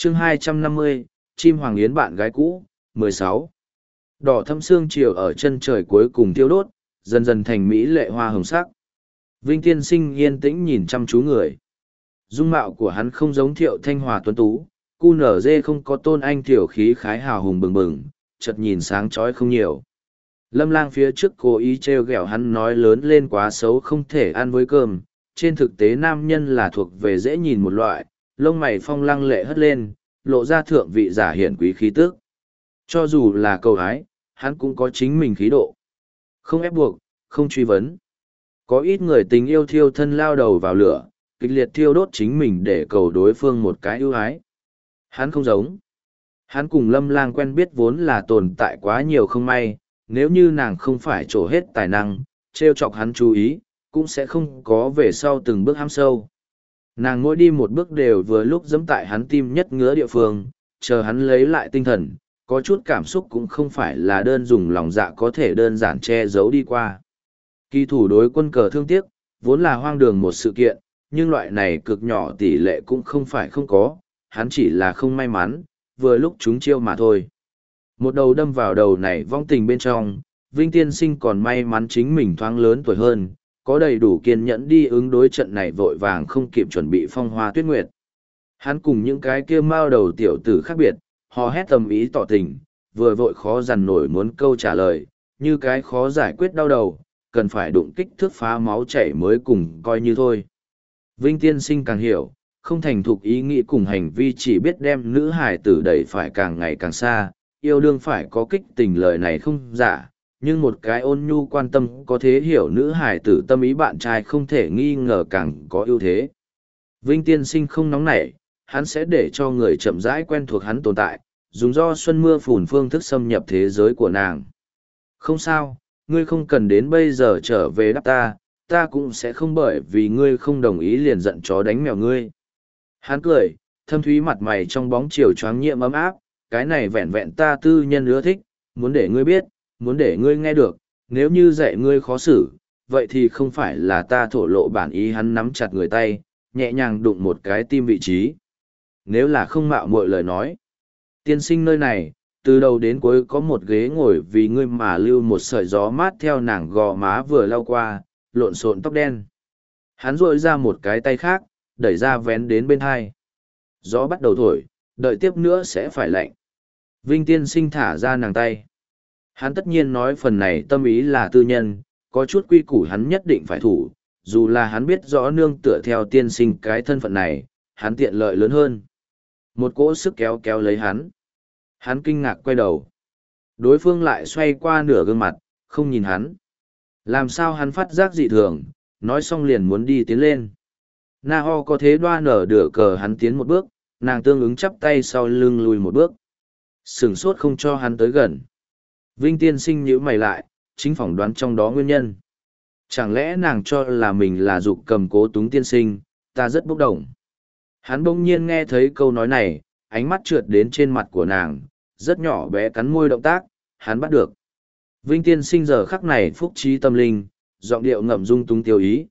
chương 250, chim hoàng yến bạn gái cũ, 16. Đỏ thâm sương chiều ở chân trời cuối cùng thiêu đốt, dần dần thành mỹ lệ hoa hồng sắc. Vinh Tiên Sinh yên tĩnh nhìn chăm chú người. Dung mạo của hắn không giống Thiệu Thanh Hòa tuấn tú, cu nở dê không có tôn anh tiểu khí khái hào hùng bừng bừng, chợt nhìn sáng chói không nhiều. Lâm Lang phía trước cố ý trêu ghẹo hắn nói lớn lên quá xấu không thể ăn với cơm, trên thực tế nam nhân là thuộc về dễ nhìn một loại, lông mày phong lăng lệ hất lên, lộ ra thượng vị giả hiển quý khí tước. Cho dù là cầu hái, hắn cũng có chính mình khí độ. Không ép buộc, không truy vấn. Có ít người tình yêu thiêu thân lao đầu vào lửa, kịch liệt thiêu đốt chính mình để cầu đối phương một cái ưu ái. Hắn không giống. Hắn cùng Lâm Lang quen biết vốn là tồn tại quá nhiều không may, nếu như nàng không phải trổ hết tài năng, trêu chọc hắn chú ý, cũng sẽ không có về sau từng bước hăm sâu. Nàng mỗi đi một bước đều vừa lúc giẫm tại hắn tim nhất ngứa địa phương, chờ hắn lấy lại tinh thần, có chút cảm xúc cũng không phải là đơn dùng lòng dạ có thể đơn giản che giấu đi qua. Kỳ thủ đối quân cờ thương tiếc, vốn là hoang đường một sự kiện, nhưng loại này cực nhỏ tỷ lệ cũng không phải không có, hắn chỉ là không may mắn, vừa lúc chúng chiêu mà thôi. Một đầu đâm vào đầu này vong tình bên trong, Vinh Tiên Sinh còn may mắn chính mình thoáng lớn tuổi hơn, có đầy đủ kiên nhẫn đi ứng đối trận này vội vàng không kịp chuẩn bị phong hoa tuyết nguyệt. Hắn cùng những cái kia mao đầu tiểu tử khác biệt, họ hét tầm ý tỏ tình, vừa vội khó dằn nổi muốn câu trả lời, như cái khó giải quyết đau đầu, cần phải đụng kích thước phá máu chảy mới cùng coi như thôi. Vinh Tiên Sinh càng hiểu, không thành thục ý nghĩ cùng hành vi chỉ biết đem nữ hải tử đẩy phải càng ngày càng xa, yêu đương phải có kích tình lời này không giả, nhưng một cái ôn nhu quan tâm có thể hiểu nữ hải tử tâm ý bạn trai không thể nghi ngờ càng có ưu thế. Vinh Tiên Sinh không nóng nảy, hắn sẽ để cho người chậm rãi quen thuộc hắn tồn tại, dùng do xuân mưa phùn phương thức xâm nhập thế giới của nàng. Không sao, ngươi không cần đến bây giờ trở về đáp ta, ta cũng sẽ không bởi vì ngươi không đồng ý liền giận chó đánh mèo ngươi. Hắn cười, thâm thúy mặt mày trong bóng chiều choáng nhiễm ấm áp, cái này vẹn vẹn ta tư nhân ưa thích, muốn để ngươi biết, muốn để ngươi nghe được, nếu như dạy ngươi khó xử, vậy thì không phải là ta thổ lộ bản ý. Hắn nắm chặt người tay, nhẹ nhàng đụng một cái tim vị trí. Nếu là không mạo muội lời nói, tiên sinh nơi này, từ đầu đến cuối có một ghế ngồi vì ngươi mà lưu một sợi gió mát theo nàng gò má vừa lau qua, lộn xộn tóc đen. Hắn rội ra một cái tay khác, đẩy ra vén đến bên hai. Gió bắt đầu thổi, đợi tiếp nữa sẽ phải lạnh. Vinh Tiên Sinh thả ra nàng tay. Hắn tất nhiên nói phần này tâm ý là tư nhân, có chút quy củ hắn nhất định phải thủ, dù là hắn biết rõ nương tựa theo tiên sinh cái thân phận này, hắn tiện lợi lớn hơn. Một cỗ sức kéo kéo lấy hắn. Hắn kinh ngạc quay đầu. Đối phương lại xoay qua nửa gương mặt, không nhìn hắn. Làm sao hắn phát giác dị thường, nói xong liền muốn đi tiến lên. Na Ho có thế đoa nở đửa cờ hắn tiến một bước, nàng tương ứng chắp tay sau lưng lùi một bước. Sửng sốt không cho hắn tới gần. Vinh Tiên Sinh nhíu mày lại, chính phỏng đoán trong đó nguyên nhân. Chẳng lẽ nàng cho là mình là dục cầm cố túng tiên sinh, ta rất bốc đồng. Hắn bỗng nhiên nghe thấy câu nói này, ánh mắt trượt đến trên mặt của nàng, rất nhỏ bé cắn môi động tác, hắn bắt được. Vinh Tiên Sinh giờ khắc này phúc trí tâm linh, giọng điệu ngậm dung túng tiêu ý,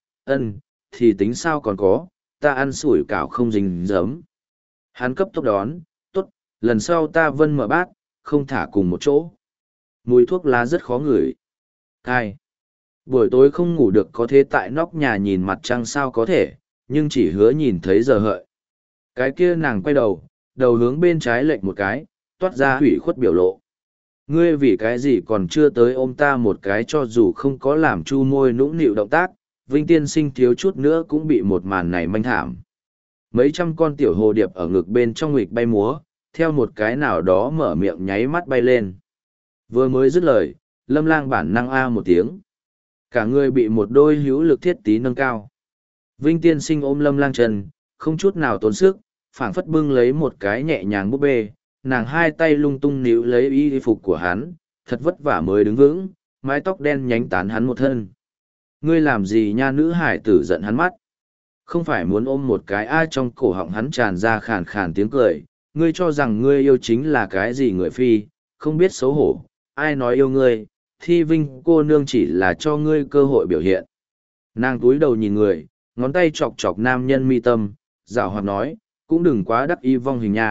thì tính sao còn có, ta ăn sủi cảo không dính giấm. Hắn cấp tốc đón, tốt, lần sau ta vân mở bát, không thả cùng một chỗ. Mùi thuốc lá rất khó ngửi. Cai. Buổi tối không ngủ được có thế tại nóc nhà nhìn mặt trăng sao có thể, nhưng chỉ hứa nhìn thấy giờ hợi. Cái kia nàng quay đầu, đầu hướng bên trái lệch một cái, toát ra hủy khuất biểu lộ. Ngươi vì cái gì còn chưa tới ôm ta một cái cho dù không có làm chu môi nũng nịu động tác, Vinh Tiên Sinh thiếu chút nữa cũng bị một màn này manh thảm. Mấy trăm con tiểu hồ điệp ở ngực bên trong nghịch bay múa, theo một cái nào đó mở miệng nháy mắt bay lên. Vừa mới dứt lời, Lâm Lang bản năng a một tiếng. Cả người bị một đôi hữu lực thiết tí nâng cao. Vinh Tiên Sinh ôm Lâm Lang chân, không chút nào tốn sức, phảng phất bưng lấy một cái nhẹ nhàng búp bê, nàng hai tay lung tung níu lấy y phục của hắn, thật vất vả mới đứng vững, mái tóc đen nhánh tán hắn một thân. Ngươi làm gì nha, nữ hải tử giận hắn mắt. Không phải muốn ôm một cái ai, trong cổ họng hắn tràn ra khàn khàn tiếng cười, ngươi cho rằng ngươi yêu chính là cái gì người phi, không biết xấu hổ, ai nói yêu ngươi, Thi Vinh cô nương chỉ là cho ngươi cơ hội biểu hiện. Nàng túi đầu nhìn người, ngón tay chọc chọc nam nhân mi tâm, giảo hoạt nói, cũng đừng quá đắc ý vong hình nha,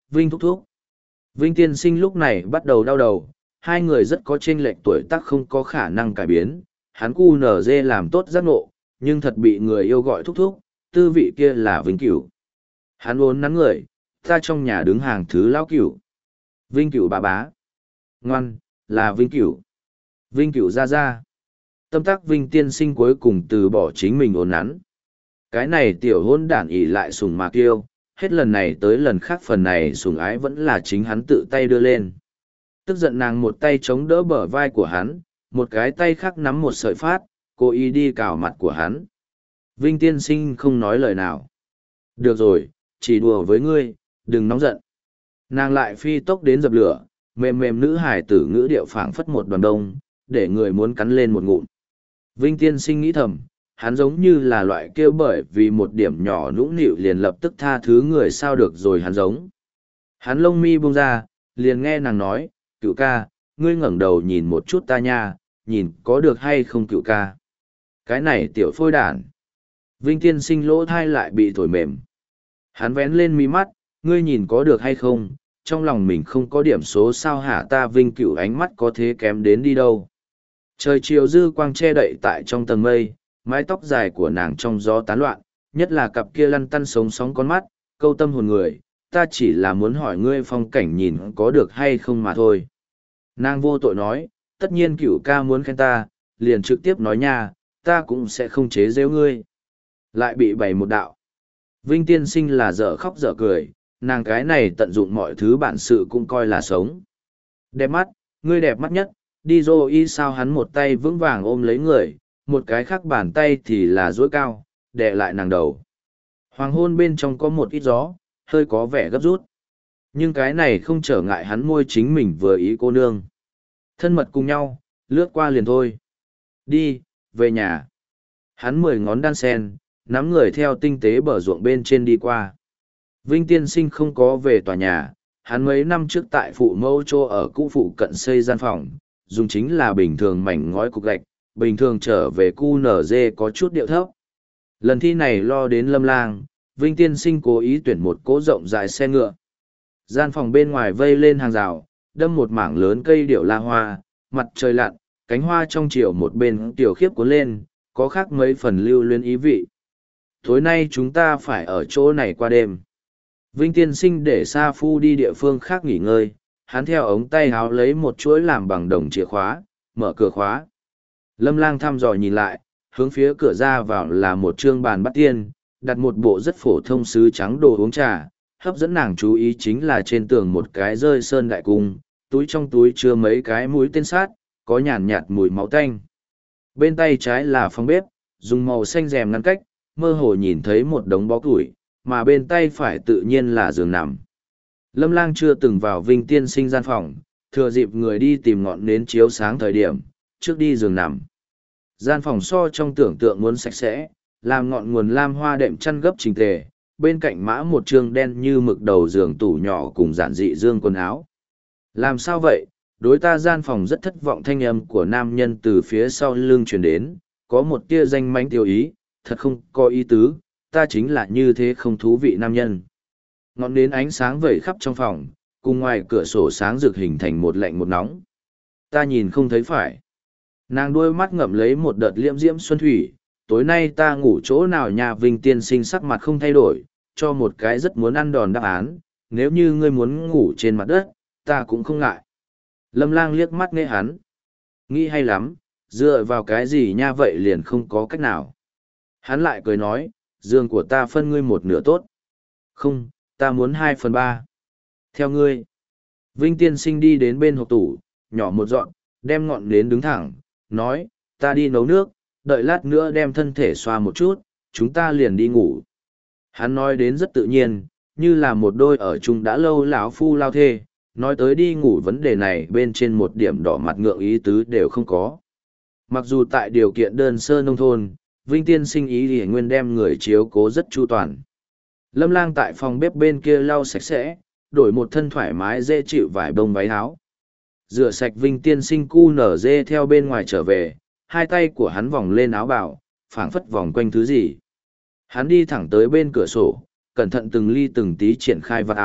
Vinh thúc thúc. Vinh tiên sinh lúc này bắt đầu đau đầu, hai người rất có chênh lệch tuổi tác không có khả năng cải biến, hắn cu nở dê làm tốt giác ngộ, nhưng thật bị người yêu gọi thúc thúc, tư vị kia là Vinh Cửu. Hắn vốn nắn người, ta trong nhà đứng hàng thứ lão Cửu. Vinh Cửu bà bá. Ngoan, là Vinh Cửu. Vinh Cửu ra ra. Tâm tác Vinh tiên sinh cuối cùng từ bỏ chính mình ốn nắn. Cái này tiểu hôn đản ỉ lại sùng mạc yêu, hết lần này tới lần khác phần này sùng ái vẫn là chính hắn tự tay đưa lên. Tức giận nàng một tay chống đỡ bờ vai của hắn, một cái tay khác nắm một sợi phát, cố ý đi cào mặt của hắn. Vinh tiên sinh không nói lời nào. Được rồi, chỉ đùa với ngươi, đừng nóng giận. Nàng lại phi tốc đến dập lửa, mềm mềm nữ hải tử ngữ điệu phảng phất một đoàn đông, để người muốn cắn lên một ngụm. Vinh tiên sinh nghĩ thầm, hắn giống như là loại kêu bởi vì một điểm nhỏ nũng nịu liền lập tức tha thứ người sao được rồi hắn giống. Hắn lông mi buông ra, liền nghe nàng nói, cựu ca, ngươi ngẩng đầu nhìn một chút ta nha, nhìn có được hay không cựu ca. Cái này tiểu phôi đản. Vinh tiên sinh lỗ thai lại bị thổi mềm. Hắn vén lên mí mắt, ngươi nhìn có được hay không, trong lòng mình không có điểm số sao hả ta Vinh cựu ánh mắt có thế kém đến đi đâu. Trời chiều dư quang che đậy tại trong tầng mây, mái tóc dài của nàng trong gió tán loạn, nhất là cặp kia lăn tăn sống sóng con mắt, câu tâm hồn người, ta chỉ là muốn hỏi ngươi phong cảnh nhìn có được hay không mà thôi. Nàng vô tội nói, tất nhiên cửu ca muốn khen ta, liền trực tiếp nói nha, ta cũng sẽ không chế giễu ngươi. Lại bị bày một đạo. Vinh tiên sinh là dở khóc dở cười, nàng cái này tận dụng mọi thứ bản sự cũng coi là sống. Đẹp mắt, ngươi đẹp mắt nhất, đi dô y sao hắn một tay vững vàng ôm lấy người, một cái khác bàn tay thì là duỗi cao, đè lại nàng đầu. Hoàng hôn bên trong có một ít gió, hơi có vẻ gấp rút. Nhưng cái này không trở ngại hắn môi chính mình vừa ý cô nương. Thân mật cùng nhau, lướt qua liền thôi. Đi, về nhà. Hắn 10 ngón đan sen, nắm người theo tinh tế bờ ruộng bên trên đi qua. Vinh tiên sinh không có về tòa nhà, hắn mấy năm trước tại phụ mẫu chỗ ở cũ phụ cận xây gian phòng, dùng chính là bình thường mảnh ngói cục gạch, bình thường trở về cu nở dê có chút điệu thấp. Lần thi này lo đến Lâm Lang, Vinh tiên sinh cố ý tuyển một cỗ rộng dài xe ngựa. Gian phòng bên ngoài vây lên hàng rào, đâm một mảng lớn cây điệu la hoa, mặt trời lặn, cánh hoa trong chiều một bên tiểu khiếp cuốn lên, có khác mấy phần lưu luyến ý vị. Tối nay chúng ta phải ở chỗ này qua đêm. Vinh tiên sinh để Sa Phu đi địa phương khác nghỉ ngơi, hắn theo ống tay háo lấy một chuỗi làm bằng đồng chìa khóa, mở cửa khóa. Lâm Lang thăm dò nhìn lại, hướng phía cửa ra vào là một trương bàn bắt tiên, đặt một bộ rất phổ thông sứ trắng đồ uống trà, hấp dẫn nàng chú ý chính là trên tường một cái rơi sơn đại cung, túi trong túi chứa mấy cái mũi tên sát, có nhàn nhạt mùi máu tanh. Bên tay trái là phòng bếp, dùng màu xanh rèm ngăn cách, mơ hồ nhìn thấy một đống bó củi, mà bên tay phải tự nhiên là giường nằm. Lâm Lang chưa từng vào Vinh tiên sinh gian phòng, thừa dịp người đi tìm ngọn nến chiếu sáng thời điểm, trước đi giường nằm. Gian phòng so trong tưởng tượng muốn sạch sẽ, làm ngọn nguồn lam hoa đệm chăn gấp chỉnh tề, bên cạnh mã một trương đen như mực đầu giường tủ nhỏ cùng giản dị dương quần áo. Làm sao vậy? Đối ta gian phòng rất thất vọng thanh âm của nam nhân từ phía sau lưng truyền đến, có một tia danh mánh tiêu ý, thật không có ý tứ, ta chính là như thế không thú vị nam nhân. Ngọn nến ánh sáng vẩy khắp trong phòng, cùng ngoài cửa sổ sáng rực hình thành một lạnh một nóng. Ta nhìn không thấy phải. Nàng đôi mắt ngậm lấy một đợt liễm diễm xuân thủy, tối nay ta ngủ chỗ nào nhà Vinh tiên sinh sắc mặt không thay đổi, cho một cái rất muốn ăn đòn đáp án, nếu như ngươi muốn ngủ trên mặt đất, ta cũng không ngại. Lâm Lang liếc mắt nghe hắn. Nghĩ hay lắm, dựa vào cái gì nha vậy liền không có cách nào. Hắn lại cười nói, giường của ta phân ngươi một nửa tốt. Không, ta muốn 2/3. Theo ngươi. Vinh tiên sinh đi đến bên hộp tủ, nhỏ một dọn, đem ngọn nến đứng thẳng, nói, ta đi nấu nước, đợi lát nữa đem thân thể xoa một chút, chúng ta liền đi ngủ. Hắn nói đến rất tự nhiên, như là một đôi ở chung đã lâu lão phu lao thê, nói tới đi ngủ vấn đề này bên trên một điểm đỏ mặt ngượng ý tứ đều không có. Mặc dù tại điều kiện đơn sơ nông thôn, Vinh tiên sinh ý thì nguyên đem người chiếu cố rất chu toàn. Lâm Lang tại phòng bếp bên kia lau sạch sẽ, đổi một thân thoải mái dễ chịu vải bông váy áo. Rửa sạch Vinh tiên sinh cu nở dê theo bên ngoài trở về, hai tay của hắn vòng lên áo bào, phảng phất vòng quanh thứ gì. Hắn đi thẳng tới bên cửa sổ, cẩn thận từng ly từng tí triển khai vạt áo,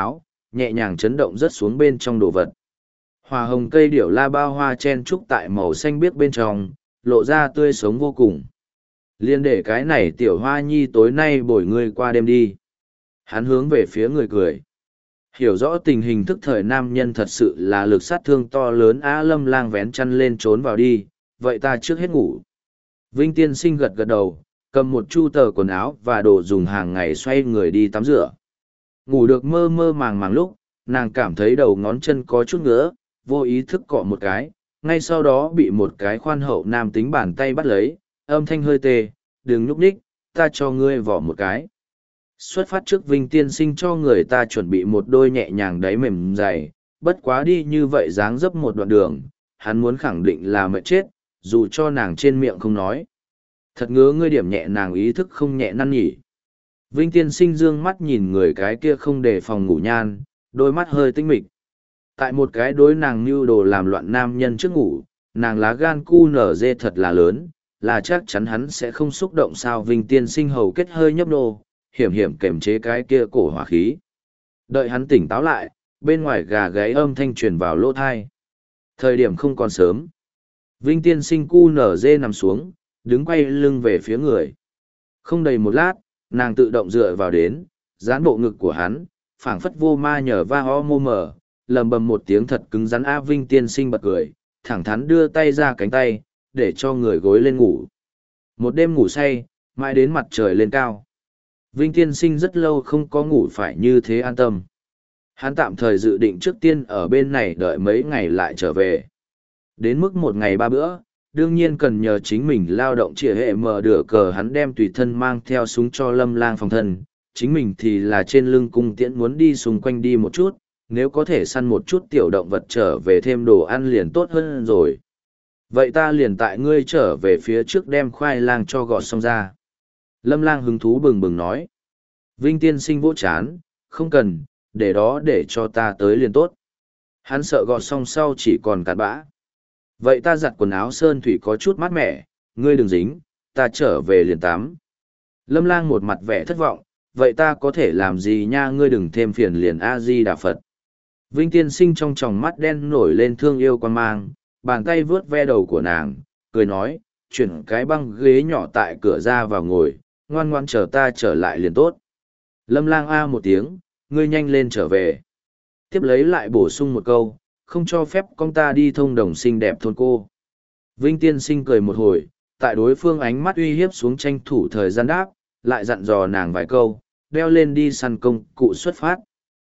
nhẹ nhàng chấn động rất xuống bên trong đồ vật. Hoa hồng cây điểu la bao hoa chen trúc tại màu xanh biếc bên trong, lộ ra tươi sống vô cùng. Liên để cái này tiểu hoa nhi tối nay bồi ngươi qua đêm đi. Hắn hướng về phía người cười. Hiểu rõ tình hình thức thời nam nhân thật sự là lực sát thương to lớn. Á Lâm Lang vén chăn lên trốn vào đi, vậy ta trước hết ngủ. Vinh tiên sinh gật gật đầu, cầm một chu tờ quần áo và đồ dùng hàng ngày xoay người đi tắm rửa. Ngủ được mơ mơ màng màng lúc, nàng cảm thấy đầu ngón chân có chút ngứa, vô ý thức cọ một cái, ngay sau đó bị một cái khoan hậu nam tính bàn tay bắt lấy, âm thanh hơi tê, đừng nhúc nhích, ta cho ngươi vỏ một cái. Xuất phát trước Vinh tiên sinh cho người ta chuẩn bị một đôi nhẹ nhàng đáy mềm dày, bất quá đi như vậy dáng dấp một đoạn đường, hắn muốn khẳng định là mệt chết, dù cho nàng trên miệng không nói. Thật ngứa ngươi điểm nhẹ nàng ý thức không nhẹ năn nhỉ. Vinh tiên sinh dương mắt nhìn người cái kia không đề phòng ngủ nhan, đôi mắt hơi tinh mịch. Tại một cái đối nàng mưu đồ làm loạn nam nhân trước ngủ, nàng lá gan cu nở dê thật là lớn, là chắc chắn hắn sẽ không xúc động sao. Vinh tiên sinh hầu kết hơi nhấp nô, hiểm hiểm kềm chế cái kia cổ hỏa khí. Đợi hắn tỉnh táo lại, bên ngoài gà gáy âm thanh truyền vào lỗ thai. Thời điểm không còn sớm. Vinh tiên sinh cu nở dê nằm xuống, đứng quay lưng về phía người. Không đầy một lát, nàng tự động dựa vào đến, dán bộ ngực của hắn, phảng phất vô ma nhờ va ho mô mờ, lầm bầm một tiếng thật cứng rắn. A Vinh tiên sinh bật cười, thẳng thắn đưa tay ra cánh tay, để cho người gối lên ngủ. Một đêm ngủ say, mãi đến mặt trời lên cao. Vinh tiên sinh rất lâu không có ngủ phải như thế an tâm. Hắn tạm thời dự định trước tiên ở bên này đợi mấy ngày lại trở về. Đến mức một ngày 3 bữa, đương nhiên cần nhờ chính mình lao động trịa hệ mở đửa cờ. Hắn đem tùy thân mang theo súng cho Lâm Lang phòng thân, chính mình thì là trên lưng cung tiễn muốn đi xung quanh đi một chút, nếu có thể săn một chút tiểu động vật trở về thêm đồ ăn liền tốt hơn rồi. Vậy ta liền tại ngươi trở về phía trước đem khoai lang cho gọt xong ra. Lâm Lang hứng thú bừng bừng nói. Vinh tiên sinh vỗ chán, không cần, để đó để cho ta tới liền tốt. Hắn sợ gọt xong sau chỉ còn cặn bã. Vậy ta giặt quần áo sơn thủy có chút mát mẻ, ngươi đừng dính, ta trở về liền tắm. Lâm Lang một mặt vẻ thất vọng, vậy ta có thể làm gì nha, ngươi đừng thêm phiền liền A-di-đà Phật. Vinh tiên sinh trong tròng mắt đen nổi lên thương yêu quan mang, bàn tay vướt ve đầu của nàng, cười nói, chuyển cái băng ghế nhỏ tại cửa ra vào ngồi, ngoan ngoan chờ ta trở lại liền tốt. Lâm Lang a một tiếng, ngươi nhanh lên trở về. Tiếp lấy lại bổ sung một câu, không cho phép con ta đi thông đồng xinh đẹp thôn cô. Vinh tiên sinh cười một hồi, tại đối phương ánh mắt uy hiếp xuống tranh thủ thời gian đáp, lại dặn dò nàng vài câu, đeo lên đi săn công cụ xuất phát.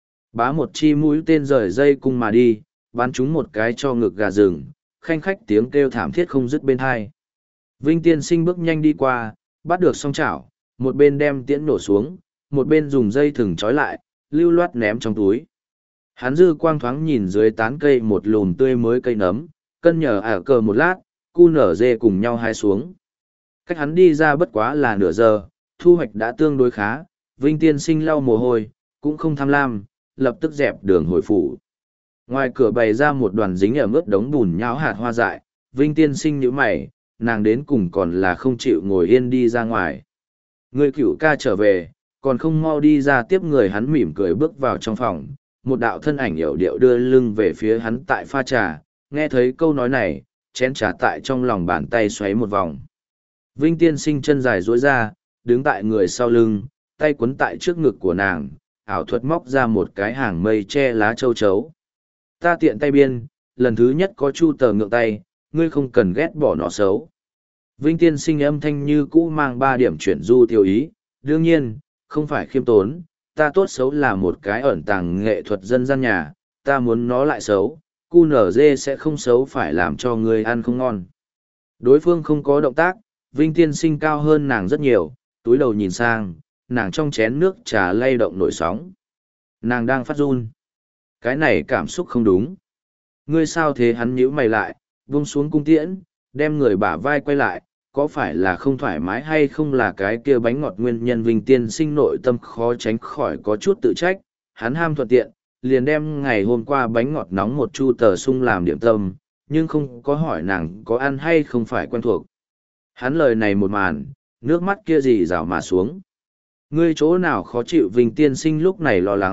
Bá một chi mũi tên rời dây cung mà đi, bắn chúng một cái cho ngực gà rừng, khanh khách tiếng kêu thảm thiết không dứt bên hai. Vinh tiên sinh bước nhanh đi qua, bắt được song chảo, một bên đem tiễn nổ xuống, một bên dùng dây thừng trói lại, lưu loát ném trong túi. Hắn dư quang thoáng nhìn dưới tán cây một lùm tươi mới cây nấm, cân nhờ cờ một lát, cu nở dê cùng nhau hai xuống. Cách hắn đi ra bất quá là nửa giờ, thu hoạch đã tương đối khá, Vinh tiên sinh lau mồ hôi, cũng không tham lam, lập tức dẹp đường hồi phủ. Ngoài cửa bày ra một đoàn dính ở ướt đống bùn nhão hạt hoa dại, Vinh tiên sinh nhíu mày, nàng đến cùng còn là không chịu ngồi yên đi ra ngoài. Người cửu ca trở về, còn không mau đi ra tiếp người. Hắn mỉm cười bước vào trong phòng, một đạo thân ảnh yểu điệu đưa lưng về phía hắn tại pha trà, nghe thấy câu nói này, chén trà tại trong lòng bàn tay xoáy một vòng. Vinh tiên sinh chân dài duỗi ra, đứng tại người sau lưng, tay quấn tại trước ngực của nàng, ảo thuật móc ra một cái hàng mây che lá châu chấu. Ta tiện tay biên, lần thứ nhất có chu tờ ngượng tay, ngươi không cần ghét bỏ nó xấu. Vinh tiên sinh âm thanh như cũ mang 3 điểm chuyển du tiêu ý, đương nhiên, không phải khiêm tốn, ta tốt xấu là một cái ẩn tàng nghệ thuật dân gian nhà, ta muốn nó lại xấu, cu nở dê sẽ không xấu phải làm cho ngươi ăn không ngon. Đối phương không có động tác, Vinh tiên sinh cao hơn nàng rất nhiều, túi đầu nhìn sang, nàng trong chén nước trà lay động nổi sóng. Nàng đang phát run. Cái này cảm xúc không đúng. Ngươi sao thế? Hắn nhíu mày lại, vung xuống cung tiễn, đem người bả vai quay lại, có phải là không thoải mái hay không là cái kia bánh ngọt nguyên nhân? Vinh tiên sinh nội tâm khó tránh khỏi có chút tự trách, hắn ham thuận tiện, liền đem ngày hôm qua bánh ngọt nóng một chu tờ sung làm điểm tâm, nhưng không có hỏi nàng có ăn hay không phải quen thuộc. Hắn lời này một màn, nước mắt kia rỉ rào mà xuống. Ngươi chỗ nào khó chịu? Vinh tiên sinh lúc này lo lắng,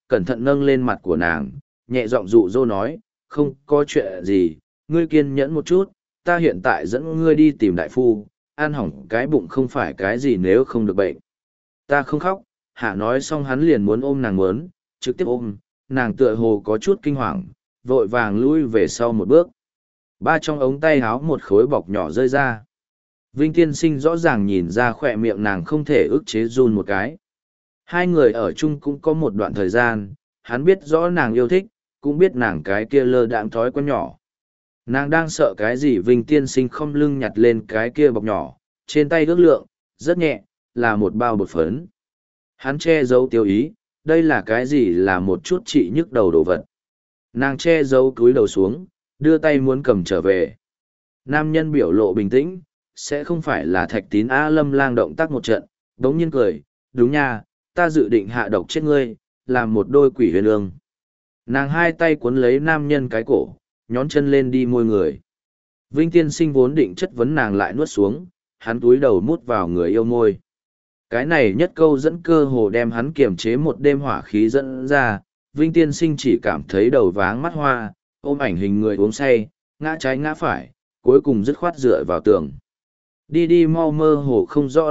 cẩn thận nâng lên mặt của nàng, nhẹ giọng dụ dỗ nói, không có chuyện gì, ngươi kiên nhẫn một chút, ta hiện tại dẫn ngươi đi tìm đại phu, ăn hỏng cái bụng không phải cái gì nếu không được bệnh. Ta không khóc, Hạ nói xong hắn liền muốn ôm nàng muốn, trực tiếp ôm, nàng tựa hồ có chút kinh hoàng, vội vàng lui về sau một bước. Ba trong ống tay háo một khối bọc nhỏ rơi ra. Vinh Tiên Sinh rõ ràng nhìn ra khỏe miệng nàng không thể ức chế run một cái. Hai người ở chung cũng có một đoạn thời gian, hắn biết rõ nàng yêu thích, cũng biết nàng cái kia lơ đãng thói quen nhỏ. Nàng đang sợ cái gì Vinh Tiên Sinh không lưng nhặt lên cái kia bọc nhỏ, trên tay ước lượng, rất nhẹ, là một bao bột phấn. Hắn che giấu tiêu ý, đây là cái gì là một chút trị nhức đầu đồ vật. Nàng che giấu cúi đầu xuống, đưa tay muốn cầm trở về. Nam nhân biểu lộ bình tĩnh, sẽ không phải là Thạch Tín A Lâm Lang động tác một trận, đống nhiên cười, đúng nha, ta dự định hạ độc chết ngươi, làm một đôi quỷ huyền ương. Nàng hai tay cuốn lấy nam nhân cái cổ, nhón chân lên đi môi người. Vinh Tiên Sinh vốn định chất vấn nàng lại nuốt xuống, hắn túi đầu mút vào người yêu môi. Cái này nhất câu dẫn cơ hồ đem hắn kiềm chế một đêm hỏa khí dẫn ra, Vinh Tiên Sinh chỉ cảm thấy đầu váng mắt hoa, ôm ảnh hình người uống say, ngã trái ngã phải, cuối cùng dứt khoát dựa vào tường. Đi đi mau mơ hồ không rõ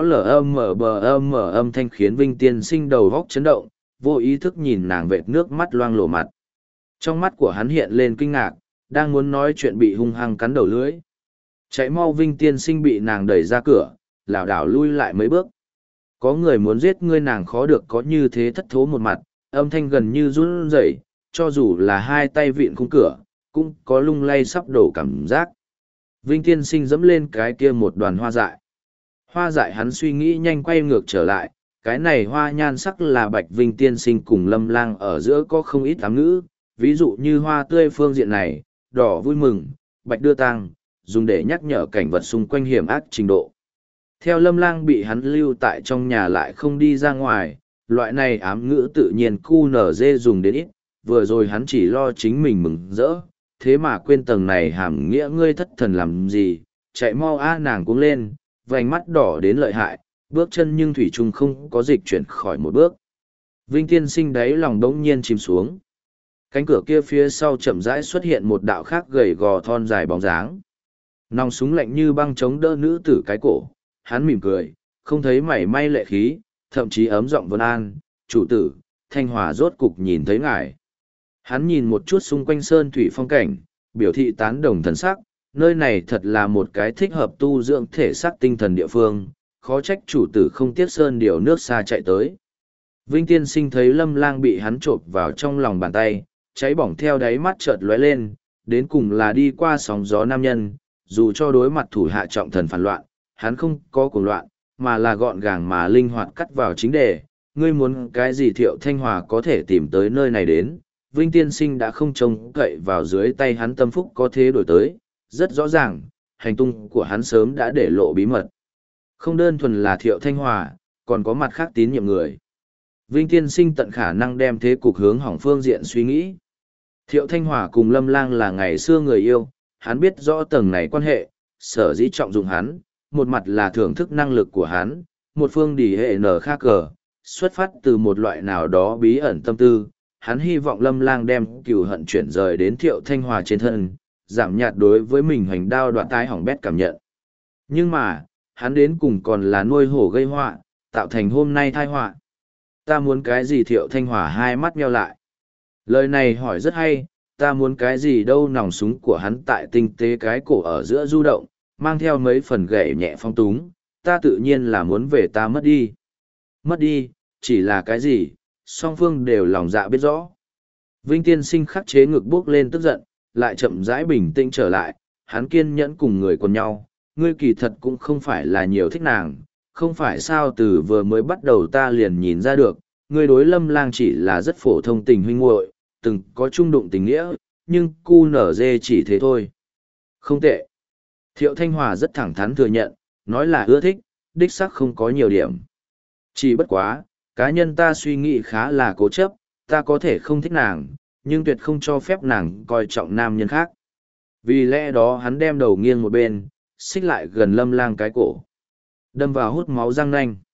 mở âm thanh khiến Vinh Tiên Sinh đầu góc chấn động, vô ý thức nhìn nàng vệt nước mắt loang lổ mặt. Trong mắt của hắn hiện lên kinh ngạc, đang muốn nói chuyện bị hung hăng cắn đầu lưỡi. Chạy mau Vinh Tiên Sinh bị nàng đẩy ra cửa, lảo đảo lui lại mấy bước. Có người muốn giết ngươi, nàng khó được có như thế thất thố một mặt, âm thanh gần như run rẩy, cho dù là hai tay vịn khung cửa, cũng có lung lay sắp đổ cảm giác. Vinh Tiên Sinh dẫm lên cái kia một đoàn hoa dại. Hoa dại hắn suy nghĩ nhanh quay ngược trở lại, cái này hoa nhan sắc là Bạch Vinh Tiên Sinh cùng Lâm Lang ở giữa có không ít ám ngữ, ví dụ như hoa tươi phương diện này, đỏ vui mừng, bạch đưa tang, dùng để nhắc nhở cảnh vật xung quanh hiểm ác trình độ. Theo Lâm Lang bị hắn lưu tại trong nhà lại không đi ra ngoài, loại này ám ngữ tự nhiên QNZ dùng đến ít, vừa rồi hắn chỉ lo chính mình mừng rỡ, thế mà quên tầng này hàm nghĩa ngươi thất thần làm gì, chạy mau a nàng cuống lên, vành mắt đỏ đến lợi hại, bước chân nhưng thủy chung không có dịch chuyển khỏi một bước. Vinh Tiên Sinh đáy lòng đống nhiên chìm xuống. Cánh cửa kia phía sau chậm rãi xuất hiện một đạo khác gầy gò thon dài bóng dáng. Nòng súng lạnh như băng chống đỡ nữ tử cái cổ, hắn mỉm cười, không thấy mảy may lệ khí, thậm chí ấm giọng vân an, chủ tử, Thanh Hòa rốt cục nhìn thấy ngài. Hắn nhìn một chút xung quanh sơn thủy phong cảnh, biểu thị tán đồng thần sắc, nơi này thật là một cái thích hợp tu dưỡng thể xác tinh thần địa phương, khó trách chủ tử không tiếc sơn điều nước xa chạy tới. Vinh Tiên Sinh thấy Lâm Lang bị hắn chộp vào trong lòng bàn tay, cháy bỏng theo đáy mắt chợt lóe lên, đến cùng là đi qua sóng gió nam nhân, dù cho đối mặt thủ hạ trọng thần phản loạn, hắn không có cuồng loạn, mà là gọn gàng mà linh hoạt cắt vào chính đề. Ngươi muốn cái gì Thiệu Thanh Hòa có thể tìm tới nơi này đến, Vinh Tiên Sinh đã không trông cậy vào dưới tay hắn tâm phúc có thế đổi tới, rất rõ ràng, hành tung của hắn sớm đã để lộ bí mật. Không đơn thuần là Thiệu Thanh Hòa, còn có mặt khác tín nhiệm người. Vinh Tiên Sinh tận khả năng đem thế cục hướng hỏng phương diện suy nghĩ. Thiệu Thanh Hòa cùng Lâm Lang là ngày xưa người yêu, hắn biết rõ tầng này quan hệ, sở dĩ trọng dụng hắn, một mặt là thưởng thức năng lực của hắn, một phương đỉ hệ nở khác cờ, xuất phát từ một loại nào đó bí ẩn tâm tư, hắn hy vọng Lâm Lang đem cừu hận chuyển rời đến Thiệu Thanh Hòa trên thân, giảm nhạt đối với mình hành đao đoạn tái hỏng bét cảm nhận. Nhưng mà, hắn đến cùng còn là nuôi hổ gây họa, tạo thành hôm nay tai họa. Ta muốn cái gì? Thiệu Thanh Hòa hai mắt nheo lại. Lời này hỏi rất hay, ta muốn cái gì đâu? Nòng súng của hắn tại tinh tế cái cổ ở giữa du động, mang theo mấy phần gậy nhẹ phong túng, ta tự nhiên là muốn về ta mất đi. Mất đi, chỉ là cái gì, song phương đều lòng dạ biết rõ. Vinh Tiên Sinh khắc chế ngực bước lên tức giận, lại chậm rãi bình tĩnh trở lại, hắn kiên nhẫn cùng người quần nhau, ngươi kỳ thật cũng không phải là nhiều thích nàng, không phải sao? Từ vừa mới bắt đầu ta liền nhìn ra được, ngươi đối Lâm Lang chỉ là rất phổ thông tình huynh muội, từng có chung đụng tình nghĩa, nhưng cu nở dê chỉ thế thôi. Không tệ. Thiệu Thanh Hòa rất thẳng thắn thừa nhận, nói là ưa thích, đích xác không có nhiều điểm. Chỉ bất quá, cá nhân ta suy nghĩ khá là cố chấp, ta có thể không thích nàng, nhưng tuyệt không cho phép nàng coi trọng nam nhân khác. Vì lẽ đó hắn đem đầu nghiêng một bên, xích lại gần Lâm Lang cái cổ. Đâm vào hút máu răng nanh.